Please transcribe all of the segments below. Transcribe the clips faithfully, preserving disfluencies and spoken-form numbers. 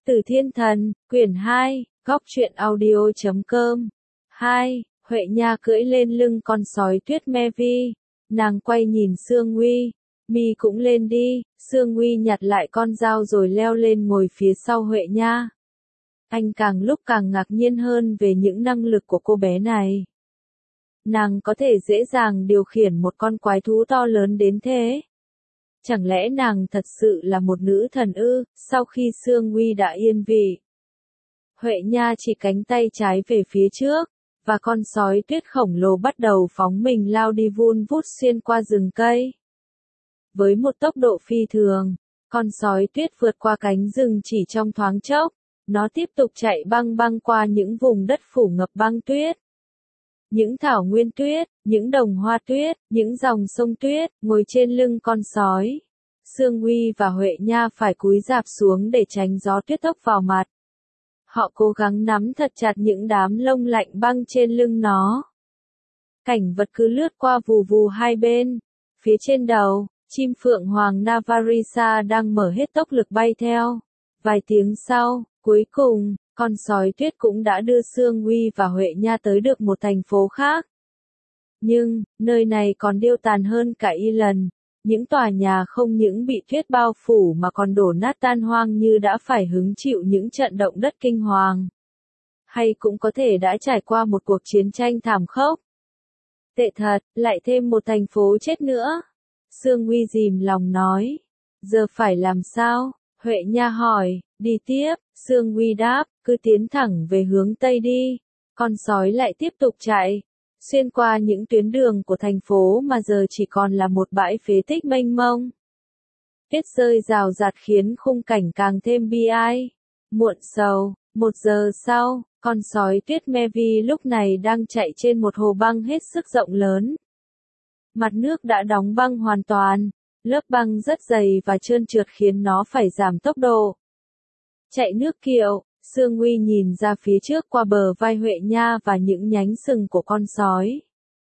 Từ Thiên Thần, quyển hai, góc truyện audio chấm com. hai. Huệ Nha cưỡi lên lưng con sói tuyết Mevi. Nàng quay nhìn Sương Nguy. Mi cũng lên đi. Sương Nguy nhặt lại con dao rồi leo lên ngồi phía sau Huệ Nha. Anh càng lúc càng ngạc nhiên hơn về những năng lực của cô bé này. Nàng có thể dễ dàng điều khiển một con quái thú to lớn đến thế. Chẳng lẽ nàng thật sự là một nữ thần ư? Sau khi Sương Nguy đã yên vị, Huệ Nha chỉ cánh tay trái về phía trước, và con sói tuyết khổng lồ bắt đầu phóng mình lao đi vun vút xuyên qua rừng cây. Với một tốc độ phi thường, con sói tuyết vượt qua cánh rừng chỉ trong thoáng chốc, nó tiếp tục chạy băng băng qua những vùng đất phủ ngập băng tuyết. Những thảo nguyên tuyết, những đồng hoa tuyết, những dòng sông tuyết, ngồi trên lưng con sói. Sương Nguy và Huệ Nha phải cúi rạp xuống để tránh gió tuyết tốc vào mặt. Họ cố gắng nắm thật chặt những đám lông lạnh băng trên lưng nó. Cảnh vật cứ lướt qua vù vù hai bên. Phía trên đầu, chim phượng hoàng Navarisa đang mở hết tốc lực bay theo. Vài tiếng sau, cuối cùng, con sói tuyết cũng đã đưa Sương Nguy và Huệ Nha tới được một thành phố khác. Nhưng, nơi này còn điêu tàn hơn cả y lần. Những tòa nhà không những bị tuyết bao phủ mà còn đổ nát tan hoang như đã phải hứng chịu những trận động đất kinh hoàng. Hay cũng có thể đã trải qua một cuộc chiến tranh thảm khốc. Tệ thật, lại thêm một thành phố chết nữa. Sương Nguy dìm lòng nói. Giờ phải làm sao? Huệ Nha hỏi. Đi tiếp, Sương Nguy đáp, cứ tiến thẳng về hướng Tây đi. Con sói lại tiếp tục chạy. Xuyên qua những tuyến đường của thành phố mà giờ chỉ còn là một bãi phế tích mênh mông. Tuyết rơi rào rạt khiến khung cảnh càng thêm bi ai. Muộn sầu, một giờ sau, con sói tuyết Mevi lúc này đang chạy trên một hồ băng hết sức rộng lớn. Mặt nước đã đóng băng hoàn toàn, lớp băng rất dày và trơn trượt khiến nó phải giảm tốc độ. Chạy nước kiệu. Sương Nguy nhìn ra phía trước qua bờ vai Huệ Nha và những nhánh sừng của con sói.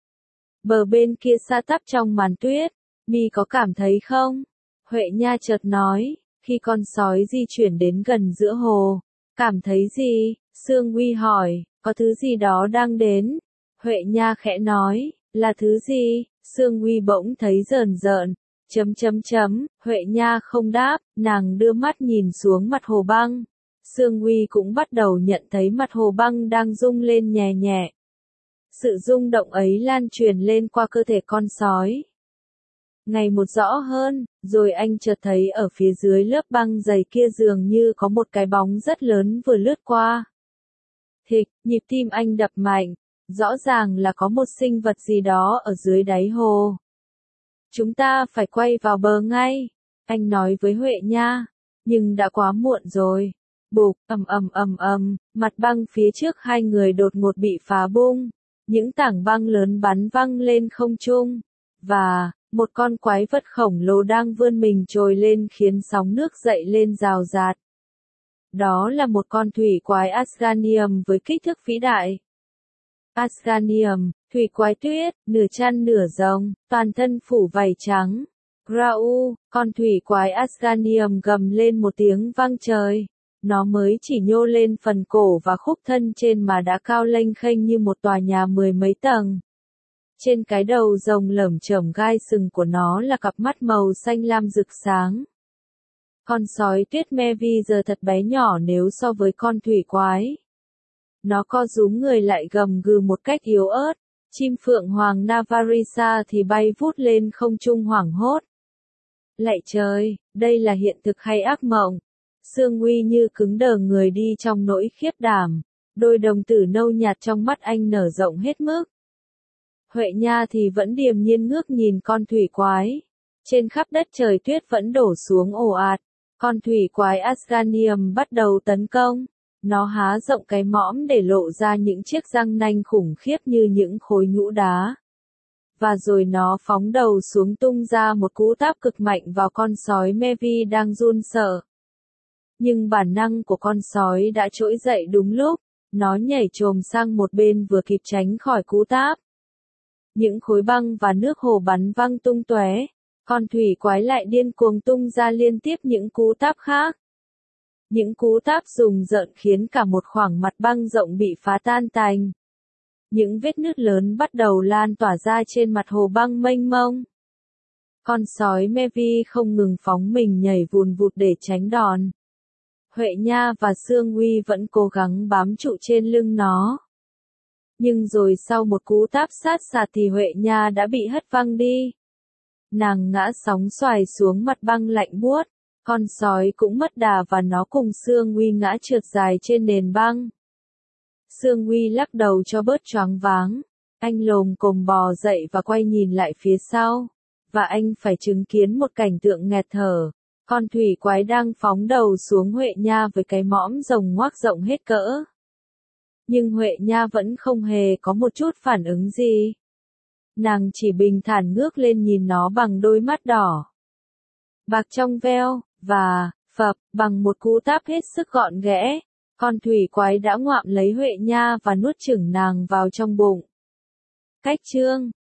Bờ bên kia sa tắp trong màn tuyết, Mi có cảm thấy không? Huệ Nha chợt nói, khi con sói di chuyển đến gần giữa hồ. Cảm thấy gì? Sương Nguy hỏi, có thứ gì đó đang đến. Huệ Nha khẽ nói, là thứ gì? Sương Nguy bỗng thấy rờn rợn. Chấm chấm chấm, Huệ Nha không đáp, nàng đưa mắt nhìn xuống mặt hồ băng. Sương Nguy cũng bắt đầu nhận thấy mặt hồ băng đang rung lên nhẹ nhẹ. Sự rung động ấy lan truyền lên qua cơ thể con sói. Ngày một rõ hơn, rồi anh chợt thấy ở phía dưới lớp băng dày kia dường như có một cái bóng rất lớn vừa lướt qua. Thịch, nhịp tim anh đập mạnh, rõ ràng là có một sinh vật gì đó ở dưới đáy hồ. Chúng ta phải quay vào bờ ngay, anh nói với Huệ Nha, nhưng đã quá muộn rồi. Bụp, ầm ầm ầm ầm, mặt băng phía trước hai người đột ngột bị phá bung. Những tảng băng lớn bắn văng lên không trung. Và, một con quái vật khổng lồ đang vươn mình trồi lên khiến sóng nước dậy lên rào rạt. Đó là một con thủy quái Asganium với kích thước vĩ đại. Asganium, thủy quái tuyết, nửa chăn nửa rồng, toàn thân phủ vảy trắng. Grau, con thủy quái Asganium gầm lên một tiếng vang trời. Nó mới chỉ nhô lên phần cổ và khúc thân trên mà đã cao lênh khênh như một tòa nhà mười mấy tầng. Trên cái đầu rồng lởm chởm gai sừng của nó là cặp mắt màu xanh lam rực sáng. Con sói tuyết Mevi giờ thật bé nhỏ nếu so với con thủy quái. Nó co rúm người lại gầm gừ một cách yếu ớt. Chim phượng hoàng Navarisa thì bay vút lên không trung hoảng hốt. Lạy trời, đây là hiện thực hay ác mộng? Sương Nguy như cứng đờ người đi trong nỗi khiếp đảm, đôi đồng tử nâu nhạt trong mắt anh nở rộng hết mức. Huệ Nha thì vẫn điềm nhiên ngước nhìn con thủy quái. Trên khắp đất trời tuyết vẫn đổ xuống ồ ạt, con thủy quái Asganium bắt đầu tấn công. Nó há rộng cái mõm để lộ ra những chiếc răng nanh khủng khiếp như những khối nhũ đá. Và rồi nó phóng đầu xuống tung ra một cú táp cực mạnh vào con sói Mevi đang run sợ. Nhưng bản năng của con sói đã trỗi dậy đúng lúc, nó nhảy chồm sang một bên vừa kịp tránh khỏi cú táp. Những khối băng và nước hồ bắn văng tung tóe, con thủy quái lại điên cuồng tung ra liên tiếp những cú táp khác. Những cú táp rùng rợn khiến cả một khoảng mặt băng rộng bị phá tan tành. Những vết nứt lớn bắt đầu lan tỏa ra trên mặt hồ băng mênh mông. Con sói Mevi không ngừng phóng mình nhảy vùn vụt để tránh đòn. Huệ Nha và Sương Uy vẫn cố gắng bám trụ trên lưng nó. Nhưng rồi sau một cú táp sát sạt thì Huệ Nha đã bị hất văng đi. Nàng ngã sóng xoài xuống mặt băng lạnh buốt. Con sói cũng mất đà và nó cùng Sương Uy ngã trượt dài trên nền băng. Sương Uy lắc đầu cho bớt choáng váng. Anh lồm cồm bò dậy và quay nhìn lại phía sau. Và anh phải chứng kiến một cảnh tượng nghẹt thở. Con thủy quái đang phóng đầu xuống Huệ Nha với cái mõm rồng ngoác rộng hết cỡ. Nhưng Huệ Nha vẫn không hề có một chút phản ứng gì. Nàng chỉ bình thản ngước lên nhìn nó bằng đôi mắt đỏ bạc trong veo, và, phập, bằng một cú táp hết sức gọn ghẽ, con thủy quái đã ngoạm lấy Huệ Nha và nuốt chửng nàng vào trong bụng. Cách chương